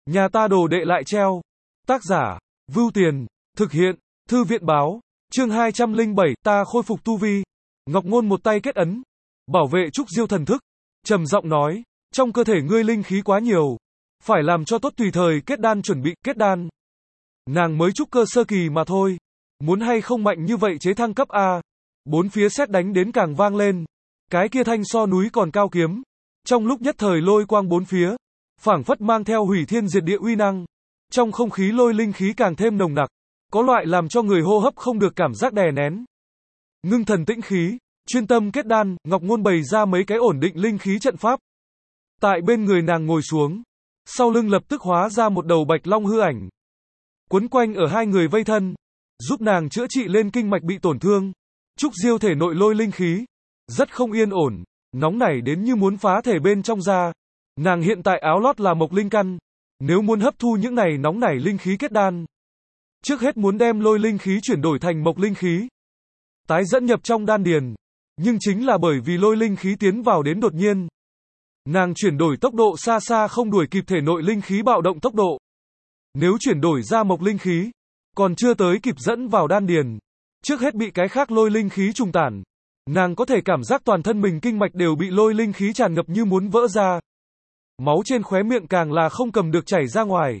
Nhà ta đồ đệ lại treo. Tác giả, Vưu Tiền, thực hiện, Thư viện báo, chương 207, ta khôi phục tu vi. Ngọc Ngôn một tay kết ấn, bảo vệ Trúc Diêu thần thức, trầm giọng nói, trong cơ thể ngươi linh khí quá nhiều, phải làm cho tốt tùy thời kết đan chuẩn bị kết đan. Nàng mới trúc cơ sơ kỳ mà thôi, muốn hay không mạnh như vậy chế thăng cấp A. Bốn phía sét đánh đến càng vang lên, cái kia thanh so núi còn cao kiếm, trong lúc nhất thời lôi quang bốn phía, phảng phất mang theo hủy thiên diệt địa uy năng. Trong không khí lôi linh khí càng thêm nồng nặc, có loại làm cho người hô hấp không được cảm giác đè nén. Ngưng thần tĩnh khí, chuyên tâm kết đan, Ngọc Ngôn bày ra mấy cái ổn định linh khí trận pháp. Tại bên người nàng ngồi xuống, sau lưng lập tức hóa ra một đầu bạch long hư ảnh, quấn quanh ở hai người vây thân, giúp nàng chữa trị lên kinh mạch bị tổn thương. Trúc Diêu thể nội lôi linh khí rất không yên ổn, nóng nảy đến như muốn phá thể bên trong ra. Nàng hiện tại áo lót là mộc linh căn, nếu muốn hấp thu những này nóng nảy linh khí kết đan, trước hết muốn đem lôi linh khí chuyển đổi thành mộc linh khí, tái dẫn nhập trong đan điền. Nhưng chính là bởi vì lôi linh khí tiến vào đến đột nhiên, nàng chuyển đổi tốc độ xa xa không đuổi kịp thể nội linh khí bạo động tốc độ. Nếu chuyển đổi ra mộc linh khí, còn chưa tới kịp dẫn vào đan điền, trước hết bị cái khác lôi linh khí trùng tản. Nàng có thể cảm giác toàn thân mình kinh mạch đều bị lôi linh khí tràn ngập như muốn vỡ ra. Máu trên khóe miệng càng là không cầm được chảy ra ngoài.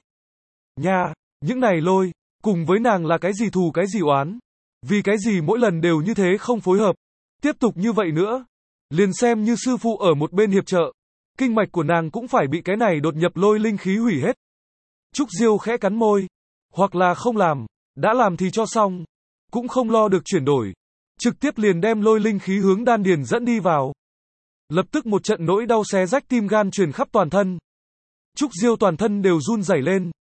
Nha, những này lôi, cùng với nàng là cái gì thù cái gì oán? Vì cái gì mỗi lần đều như thế không phối hợp? Tiếp tục như vậy nữa, liền xem như sư phụ ở một bên hiệp trợ, kinh mạch của nàng cũng phải bị cái này đột nhập lôi linh khí hủy hết. Trúc Diêu khẽ cắn môi, hoặc là không làm, đã làm thì cho xong, cũng không lo được chuyển đổi, trực tiếp liền đem lôi linh khí hướng đan điền dẫn đi vào. Lập tức một trận nỗi đau xé rách tim gan truyền khắp toàn thân. Trúc Diêu toàn thân đều run rẩy lên.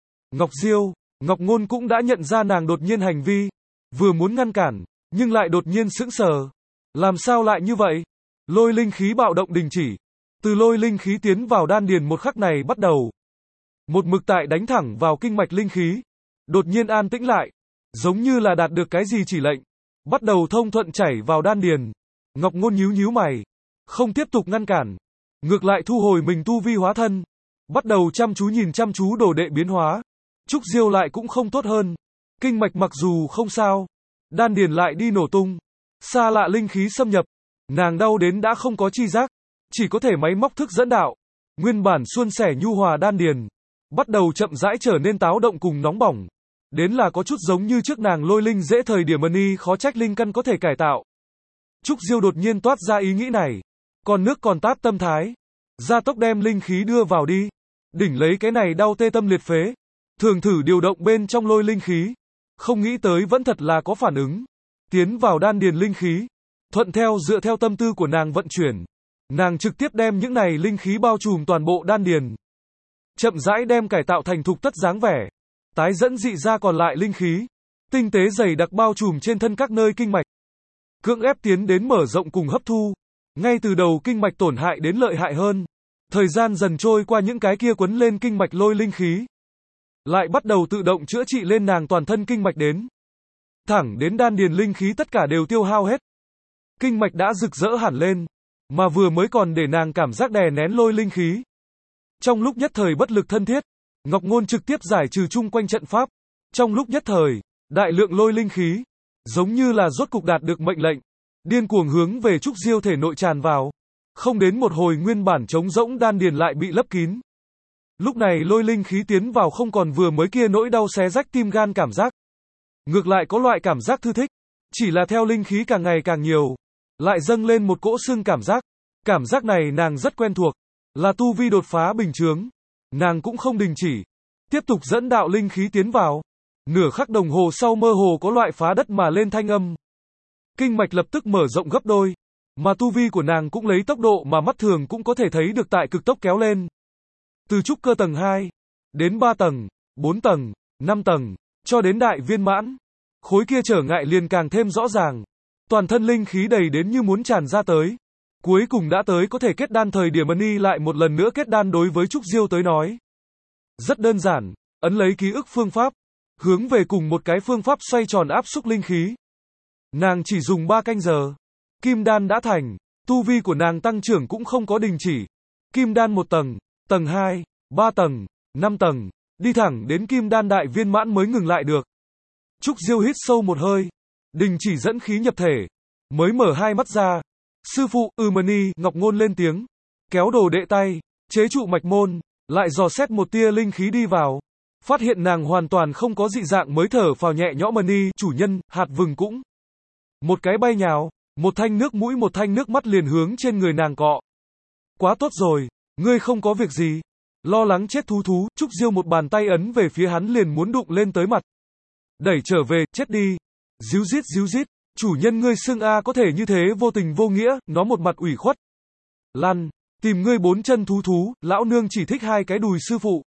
Ngọc Ngôn cũng đã nhận ra nàng đột nhiên hành vi, vừa muốn ngăn cản, nhưng lại đột nhiên sững sờ. Làm sao lại như vậy? Lôi linh khí bạo động đình chỉ. Từ lôi linh khí tiến vào đan điền một khắc này bắt đầu, một mực tại đánh thẳng vào kinh mạch linh khí, đột nhiên an tĩnh lại, giống như là đạt được cái gì chỉ lệnh, bắt đầu thông thuận chảy vào đan điền. Ngọc Ngôn nhíu nhíu mày, không tiếp tục ngăn cản, ngược lại thu hồi mình tu vi hóa thân, bắt đầu chăm chú nhìn chăm chú đồ đệ biến hóa. Trúc Diêu lại cũng không tốt hơn, kinh mạch mặc dù không sao, đan điền lại đi nổ tung, xa lạ linh khí xâm nhập, nàng đau đến đã không có chi giác, chỉ có thể máy móc thức dẫn đạo. Nguyên bản suôn sẻ nhu hòa đan điền, bắt đầu chậm rãi trở nên táo động cùng nóng bỏng, đến là có chút giống như trước nàng lôi linh dễ thời điểm ân, khó trách linh căn có thể cải tạo. Trúc Diêu đột nhiên toát ra ý nghĩ này, còn nước còn tát tâm thái, gia tốc đem linh khí đưa vào đi, đỉnh lấy cái này đau tê tâm liệt phế, thường thử điều động bên trong lôi linh khí, không nghĩ tới vẫn thật là có phản ứng, tiến vào đan điền linh khí, thuận theo dựa theo tâm tư của nàng vận chuyển, nàng trực tiếp đem những này linh khí bao trùm toàn bộ đan điền, chậm rãi đem cải tạo thành thục tất dáng vẻ, tái dẫn dị ra còn lại linh khí, tinh tế dày đặc bao trùm trên thân các nơi kinh mạch, cưỡng ép tiến đến mở rộng cùng hấp thu. Ngay từ đầu kinh mạch tổn hại đến lợi hại hơn, thời gian dần trôi qua những cái kia quấn lên kinh mạch lôi linh khí, lại bắt đầu tự động chữa trị lên nàng toàn thân kinh mạch đến. Thẳng đến đan điền linh khí tất cả đều tiêu hao hết. Kinh mạch đã rực rỡ hẳn lên, mà vừa mới còn để nàng cảm giác đè nén lôi linh khí. Trong lúc nhất thời bất lực thân thiết, Ngọc Ngôn trực tiếp giải trừ chung quanh trận pháp. Trong lúc nhất thời, đại lượng lôi linh khí, giống như là rốt cục đạt được mệnh lệnh, điên cuồng hướng về Trúc Diêu thể nội tràn vào. Không đến một hồi nguyên bản trống rỗng đan điền lại bị lấp kín. Lúc này lôi linh khí tiến vào không còn vừa mới kia nỗi đau xé rách tim gan cảm giác. Ngược lại có loại cảm giác thư thích. Chỉ là theo linh khí càng ngày càng nhiều, lại dâng lên một cỗ sưng cảm giác. Cảm giác này nàng rất quen thuộc, là tu vi đột phá bình chướng. Nàng cũng không đình chỉ, tiếp tục dẫn đạo linh khí tiến vào. Nửa khắc đồng hồ sau mơ hồ có loại phá đất mà lên thanh âm. Kinh mạch lập tức mở rộng gấp đôi, mà tu vi của nàng cũng lấy tốc độ mà mắt thường cũng có thể thấy được tại cực tốc kéo lên. Từ trúc cơ tầng 2, đến 3 tầng, 4 tầng, 5 tầng, cho đến đại viên mãn. Khối kia trở ngại liền càng thêm rõ ràng. Toàn thân linh khí đầy đến như muốn tràn ra tới. Cuối cùng đã tới có thể kết đan thời điểm ân, lại một lần nữa kết đan đối với Trúc Diêu tới nói. Rất đơn giản, ấn lấy ký ức phương pháp, hướng về cùng một cái phương pháp xoay tròn áp xúc linh khí. Nàng chỉ dùng 3 canh giờ, kim đan đã thành, tu vi của nàng tăng trưởng cũng không có đình chỉ. Kim đan 1 tầng, tầng 2, 3 tầng, 5 tầng, đi thẳng đến kim đan đại viên mãn mới ngừng lại được. Trúc Diêu hít sâu một hơi, đình chỉ dẫn khí nhập thể, mới mở hai mắt ra. Sư phụ, Mani, Ngọc Ngôn lên tiếng, kéo đồ đệ tay, chế trụ mạch môn, lại dò xét một tia linh khí đi vào. Phát hiện nàng hoàn toàn không có dị dạng mới thở phào nhẹ nhõm. Mani, chủ nhân, hạt vừng cũng. Một cái bay nhào, một thanh nước mũi một thanh nước mắt liền hướng trên người nàng cọ. Quá tốt rồi, ngươi không có việc gì. Lo lắng chết thú, Trúc Diêu một bàn tay ấn về phía hắn liền muốn đụng lên tới mặt. Đẩy trở về, chết đi. Díu dít, chủ nhân ngươi xưng a có thể như thế vô tình vô nghĩa, nó một mặt ủy khuất. Lăn, tìm ngươi bốn chân thú, lão nương chỉ thích hai cái đùi sư phụ.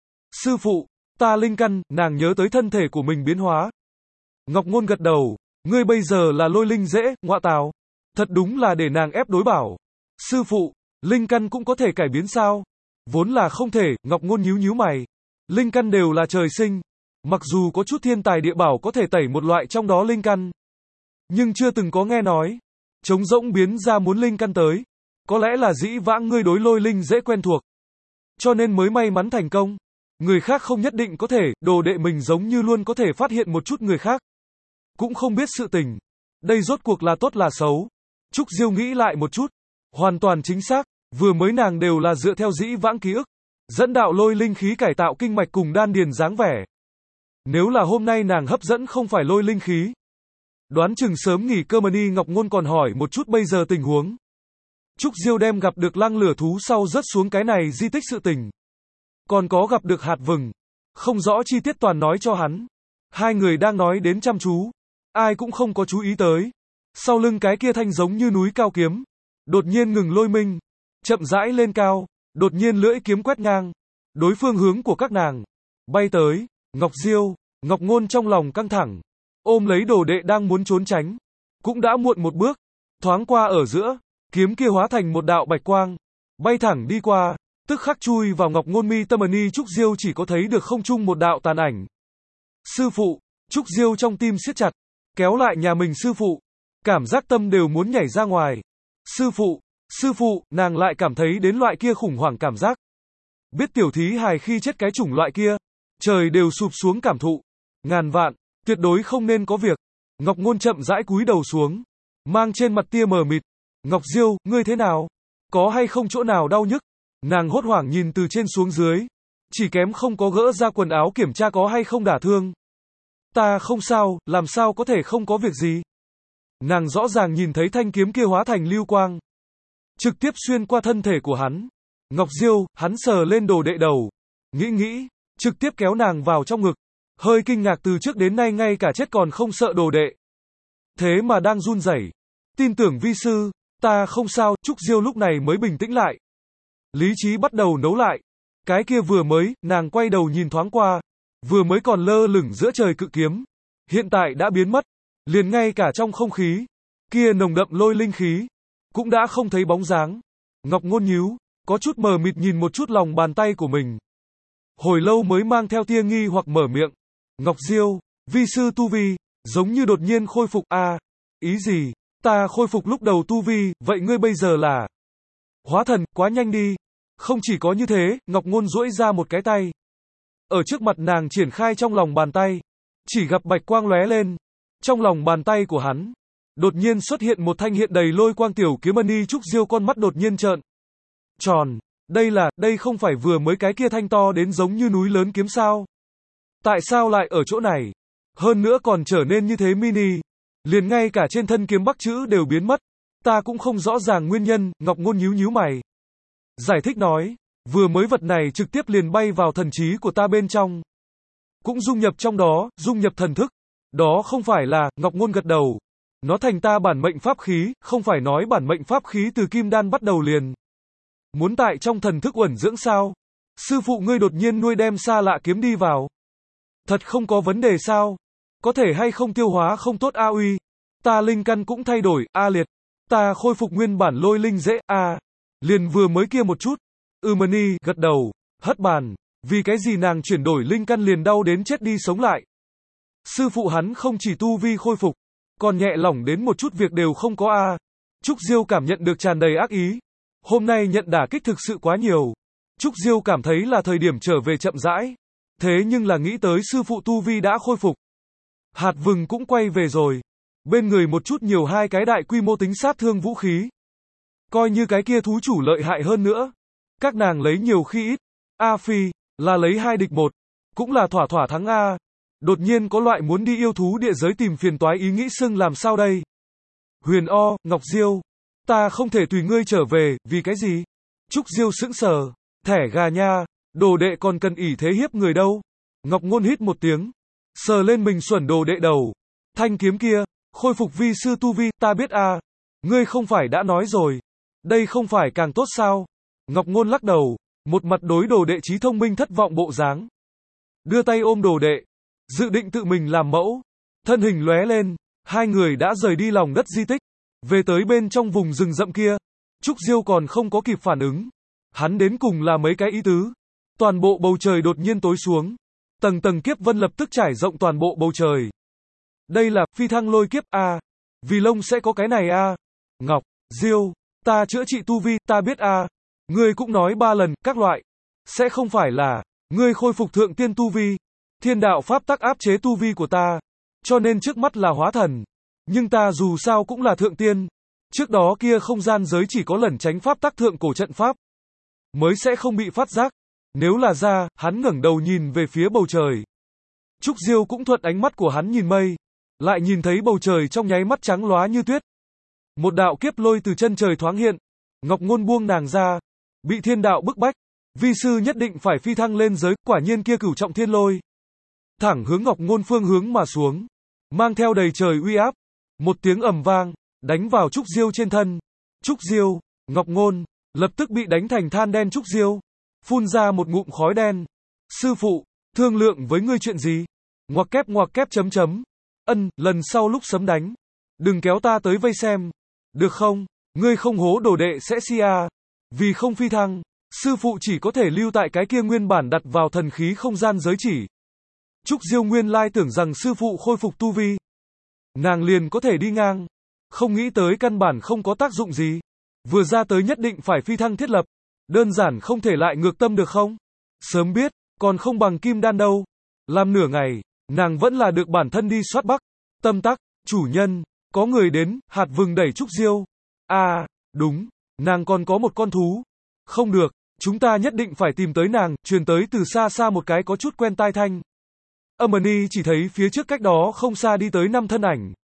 Sư phụ, ta linh căn, nàng nhớ tới thân thể của mình biến hóa. Ngọc Ngôn gật đầu, ngươi bây giờ là lôi linh dễ, ngọa tào. Thật đúng là để nàng ép đối bảo. Sư phụ, linh căn cũng có thể cải biến sao? Vốn là không thể, Ngọc Ngôn nhíu mày. Linh căn đều là trời sinh. Mặc dù có chút thiên tài địa bảo có thể tẩy một loại trong đó linh căn, nhưng chưa từng có nghe nói trống rỗng biến ra muốn linh căn tới. Có lẽ là dĩ vãng ngươi đối lôi linh dễ quen thuộc, cho nên mới may mắn thành công. Người khác không nhất định có thể, đồ đệ mình giống như luôn có thể phát hiện một chút người khác cũng không biết sự tình. Đây rốt cuộc là tốt là xấu? Trúc Diêu nghĩ lại một chút, hoàn toàn chính xác, vừa mới nàng đều là dựa theo dĩ vãng ký ức, dẫn đạo lôi linh khí cải tạo kinh mạch cùng đan điền dáng vẻ. Nếu là hôm nay nàng hấp dẫn không phải lôi linh khí, đoán chừng sớm nghỉ cơ. Mani, Ngọc Ngôn còn hỏi một chút bây giờ tình huống. Trúc Diêu đem gặp được lăng lửa thú sau rớt xuống cái này di tích sự tình, còn có gặp được hạt vừng, không rõ chi tiết toàn nói cho hắn. Hai người đang nói đến chăm chú, ai cũng không có chú ý tới. Sau lưng cái kia thanh giống như núi cao kiếm, đột nhiên ngừng lôi minh, chậm rãi lên cao, đột nhiên lưỡi kiếm quét ngang, đối phương hướng của các nàng, bay tới. Ngọc Diêu, Ngọc Ngôn trong lòng căng thẳng, ôm lấy đồ đệ đang muốn trốn tránh, cũng đã muộn một bước, thoáng qua ở giữa, kiếm kia hóa thành một đạo bạch quang, bay thẳng đi qua, tức khắc chui vào Ngọc Ngôn mi tâm. Mani, Trúc Diêu chỉ có thấy được không trung một đạo tàn ảnh. Sư phụ, Trúc Diêu trong tim siết chặt, kéo lại nhà mình sư phụ, cảm giác tâm đều muốn nhảy ra ngoài. Sư phụ, nàng lại cảm thấy đến loại kia khủng hoảng cảm giác. Biết tiểu thí hài khi chết cái chủng loại kia, trời đều sụp xuống cảm thụ. Ngàn vạn, tuyệt đối không nên có việc. Ngọc Ngôn chậm rãi cúi đầu xuống, mang trên mặt tia mờ mịt. Ngọc Diêu, ngươi thế nào? Có hay không chỗ nào đau nhức? Nàng hốt hoảng nhìn từ trên xuống dưới, chỉ kém không có gỡ ra quần áo kiểm tra có hay không đả thương. Ta không sao, làm sao có thể không có việc gì? Nàng rõ ràng nhìn thấy thanh kiếm kia hóa thành lưu quang, trực tiếp xuyên qua thân thể của hắn. Ngọc Diêu, hắn sờ lên đồ đệ đầu, nghĩ, trực tiếp kéo nàng vào trong ngực, hơi kinh ngạc từ trước đến nay ngay cả chết còn không sợ đồ đệ. Thế mà đang run rẩy. Tin tưởng vi sư, ta không sao. Trúc Diêu lúc này mới bình tĩnh lại. Lý trí bắt đầu nấu lại. Cái kia vừa mới, nàng quay đầu nhìn thoáng qua, vừa mới còn lơ lửng giữa trời cự kiếm, hiện tại đã biến mất, liền ngay cả trong không khí, kia nồng đậm lôi linh khí, cũng đã không thấy bóng dáng. Ngọc Ngôn nhíu, có chút mờ mịt nhìn một chút lòng bàn tay của mình. Hồi lâu mới mang theo tia nghi hoặc mở miệng. Ngọc Diêu, vi sư tu vi, giống như đột nhiên khôi phục ý gì? Ta khôi phục lúc đầu tu vi, vậy ngươi bây giờ là hóa thần, quá nhanh đi. Không chỉ có như thế, Ngọc Ngôn duỗi ra một cái tay. Ở trước mặt nàng triển khai trong lòng bàn tay, chỉ gặp bạch quang lóe lên. Trong lòng bàn tay của hắn, đột nhiên xuất hiện một thanh hiện đầy lôi quang tiểu kiếm. Mani, Trúc Diêu con mắt đột nhiên trợn tròn. Đây không phải vừa mới cái kia thanh to đến giống như núi lớn kiếm sao? Tại sao lại ở chỗ này? Hơn nữa còn trở nên như thế mini. Liền ngay cả trên thân kiếm bắc chữ đều biến mất. Ta cũng không rõ ràng nguyên nhân. Ngọc Ngôn nhíu mày, giải thích nói, vừa mới vật này trực tiếp liền bay vào thần trí của ta bên trong, cũng dung nhập trong đó, dung nhập thần thức. Đó không phải là, Ngọc Ngôn gật đầu, nó thành ta bản mệnh pháp khí. Không phải nói bản mệnh pháp khí từ kim đan bắt đầu liền muốn tại trong thần thức uẩn dưỡng sao? Sư phụ ngươi đột nhiên nuôi đem xa lạ kiếm đi vào, thật không có vấn đề sao? Có thể hay không tiêu hóa không tốt uy? Ta linh căn cũng thay đổi, liệt. Ta khôi phục nguyên bản lôi linh dễ, liền vừa mới kia một chút. Mani gật đầu, hất bàn. Vì cái gì nàng chuyển đổi linh căn liền đau đến chết đi sống lại? Sư phụ hắn không chỉ tu vi khôi phục, còn nhẹ lỏng đến một chút việc đều không có Trúc Diêu cảm nhận được tràn đầy ác ý. Hôm nay nhận đả kích thực sự quá nhiều. Trúc Diêu cảm thấy là thời điểm trở về chậm rãi, Thế nhưng là nghĩ tới sư phụ tu vi đã khôi phục. Hạt vừng cũng quay về rồi. Bên người một chút nhiều hai cái đại quy mô tính sát thương vũ khí. Coi như cái kia thú chủ lợi hại hơn nữa. Các nàng lấy nhiều khi ít. A Phi, là lấy 2 địch 1. Cũng là thỏa thỏa thắng A. Đột nhiên có loại muốn đi yêu thú địa giới tìm phiền toái ý nghĩ xưng làm sao đây? Huyền O, Ngọc Diêu. Ta không thể tùy ngươi trở về, vì cái gì? Trúc Diêu sững sờ. Thẻ gà nha, đồ đệ còn cần ỷ thế hiếp người đâu. Ngọc Ngôn hít một tiếng. Sờ lên mình xuẩn đồ đệ đầu. Thanh kiếm kia, khôi phục vi sư tu vi, ta biết a. Ngươi không phải đã nói rồi. Đây không phải càng tốt sao? Ngọc Ngôn lắc đầu, một mặt đối đồ đệ trí thông minh thất vọng bộ dáng. Đưa tay ôm đồ đệ, dự định tự mình làm mẫu. Thân hình lóe lên, hai người đã rời đi lòng đất di tích, về tới bên trong vùng rừng rậm kia. Trúc Diêu còn không có kịp phản ứng. Hắn đến cùng là mấy cái ý tứ. Toàn bộ bầu trời đột nhiên tối xuống. Tầng tầng kiếp vân lập tức trải rộng toàn bộ bầu trời. Đây là phi thăng lôi kiếp a. Vì lông sẽ có cái này a. Ngọc, Diêu, ta chữa trị tu vi, ta biết a. Ngươi cũng nói 3 lần, các loại. Sẽ không phải là, ngươi khôi phục thượng tiên tu vi. Thiên đạo pháp tắc áp chế tu vi của ta. Cho nên trước mắt là hóa thần. Nhưng ta dù sao cũng là thượng tiên. Trước đó kia không gian giới chỉ có lẩn tránh pháp tắc thượng cổ trận pháp. Mới sẽ không bị phát giác. Nếu là ra, hắn ngẩng đầu nhìn về phía bầu trời. Trúc Diêu cũng thuận ánh mắt của hắn nhìn mây. Lại nhìn thấy bầu trời trong nháy mắt trắng lóa như tuyết. Một đạo kiếp lôi từ chân trời thoáng hiện. Ngọc Ngôn buông nàng ra. Bị thiên đạo bức bách. Vi sư nhất định phải phi thăng lên giới, quả nhiên kia cửu trọng thiên lôi. Thẳng hướng Ngọc Ngôn phương hướng mà xuống. Mang theo đầy trời uy áp. Một tiếng ầm vang, đánh vào Trúc Diêu trên thân. Trúc Diêu, Ngọc Ngôn, lập tức bị đánh thành than đen. Trúc Diêu phun ra một ngụm khói đen. Sư phụ, thương lượng với ngươi chuyện gì? Ngoặc kép chấm chấm. Lần sau lúc sấm đánh. Đừng kéo ta tới vây xem. Được không? Ngươi không hố đồ đệ sẽ si à. Vì không phi thăng, sư phụ chỉ có thể lưu tại cái kia nguyên bản đặt vào thần khí không gian giới chỉ. Trúc Diêu nguyên lai tưởng rằng sư phụ khôi phục tu vi. Nàng liền có thể đi ngang. Không nghĩ tới căn bản không có tác dụng gì. Vừa ra tới nhất định phải phi thăng thiết lập. Đơn giản không thể lại ngược tâm được không? Sớm biết, còn không bằng kim đan đâu. Làm nửa ngày, nàng vẫn là được bản thân đi soát bắc. Tâm tắc, chủ nhân, có người đến, hạt vừng đẩy Trúc Diêu. À, đúng, nàng còn có một con thú. Không được, chúng ta nhất định phải tìm tới nàng, truyền tới từ xa xa một cái có chút quen tai thanh. Amani chỉ thấy phía trước cách đó không xa đi tới 5 thân ảnh.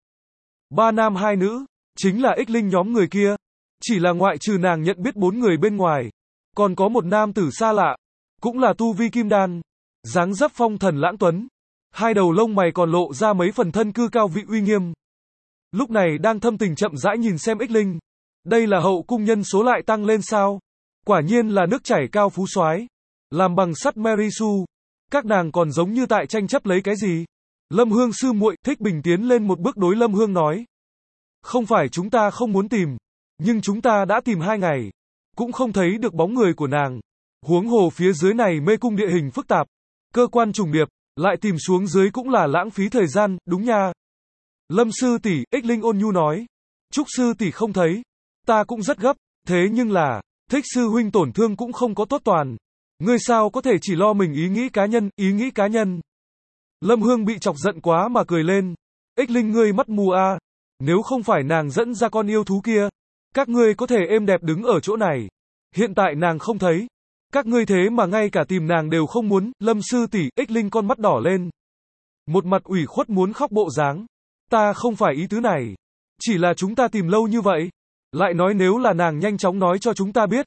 3 nam 2 nữ, chính là ích linh nhóm người kia. Chỉ là ngoại trừ nàng nhận biết 4 người bên ngoài. Còn có một nam tử xa lạ, cũng là tu vi kim đan, dáng dấp phong thần lãng tuấn, hai đầu lông mày còn lộ ra mấy phần thân cư cao vị uy nghiêm. Lúc này đang thâm tình chậm rãi nhìn xem ích linh. Đây là hậu cung nhân số lại tăng lên sao? Quả nhiên là nước chảy cao phú soái. Làm bằng sắt Mary Sue. Các nàng còn giống như tại tranh chấp lấy cái gì? Lâm Hương sư muội. Thích Bình tiến lên một bước đối Lâm Hương nói. Không phải chúng ta không muốn tìm, nhưng chúng ta đã tìm 2 ngày. Cũng không thấy được bóng người của nàng. Huống hồ phía dưới này mê cung địa hình phức tạp. Cơ quan trùng điệp, lại tìm xuống dưới cũng là lãng phí thời gian, đúng nha. Lâm sư tỷ, ích linh ôn nhu nói. Trúc sư tỷ không thấy. Ta cũng rất gấp, thế nhưng là, Thích sư huynh tổn thương cũng không có tốt toàn. Ngươi sao có thể chỉ lo mình ý nghĩ cá nhân. Lâm Hương bị chọc giận quá mà cười lên. Ích linh ngươi mắt mù à. Nếu không phải nàng dẫn ra con yêu thú kia, các ngươi có thể êm đẹp đứng ở chỗ này. Hiện tại nàng không thấy. Các ngươi thế mà ngay cả tìm nàng đều không muốn. Lâm sư tỷ, ích linh con mắt đỏ lên. Một mặt ủy khuất muốn khóc bộ dáng. Ta không phải ý tứ này. Chỉ là chúng ta tìm lâu như vậy. Lại nói nếu là nàng nhanh chóng nói cho chúng ta biết.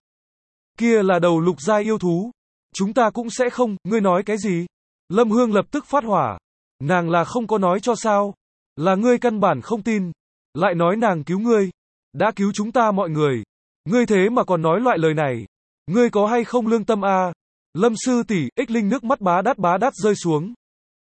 Kia là đầu lục giai yêu thú. Chúng ta cũng sẽ không, ngươi nói cái gì? Lâm Hương lập tức phát hỏa. Nàng là không có nói cho sao? Là ngươi căn bản không tin. Lại nói nàng cứu ngươi. Đã cứu chúng ta mọi người. Ngươi thế mà còn nói loại lời này. Ngươi có hay không lương tâm à? Lâm sư tỷ, ích linh nước mắt bá đát rơi xuống.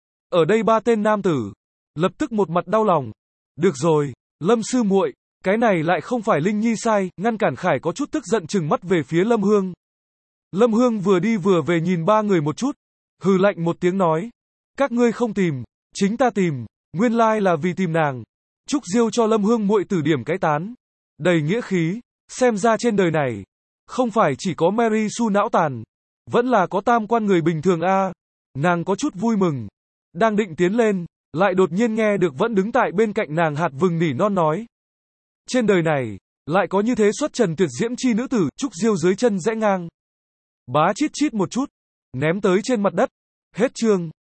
Ở đây 3 tên nam tử. Lập tức một mặt đau lòng. Được rồi, Lâm sư muội, cái này lại không phải Linh Nhi sai, ngăn cản Khải có chút tức giận trừng mắt về phía Lâm Hương. Lâm Hương vừa đi vừa về nhìn 3 người một chút. Hừ lạnh một tiếng nói. Các ngươi không tìm, chính ta tìm, nguyên lai là vì tìm nàng. Trúc Diêu cho Lâm Hương muội tử điểm cái tán. Đầy nghĩa khí, xem ra trên đời này, không phải chỉ có Mary Sue não tàn, vẫn là có tam quan người bình thường a. Nàng có chút vui mừng. Đang định tiến lên, lại đột nhiên nghe được vẫn đứng tại bên cạnh nàng hạt vừng nỉ non nói. Trên đời này, lại có như thế xuất trần tuyệt diễm chi nữ tử, Trúc Diêu dưới chân rẽ ngang. Bá chít chít một chút, ném tới trên mặt đất. Hết chương.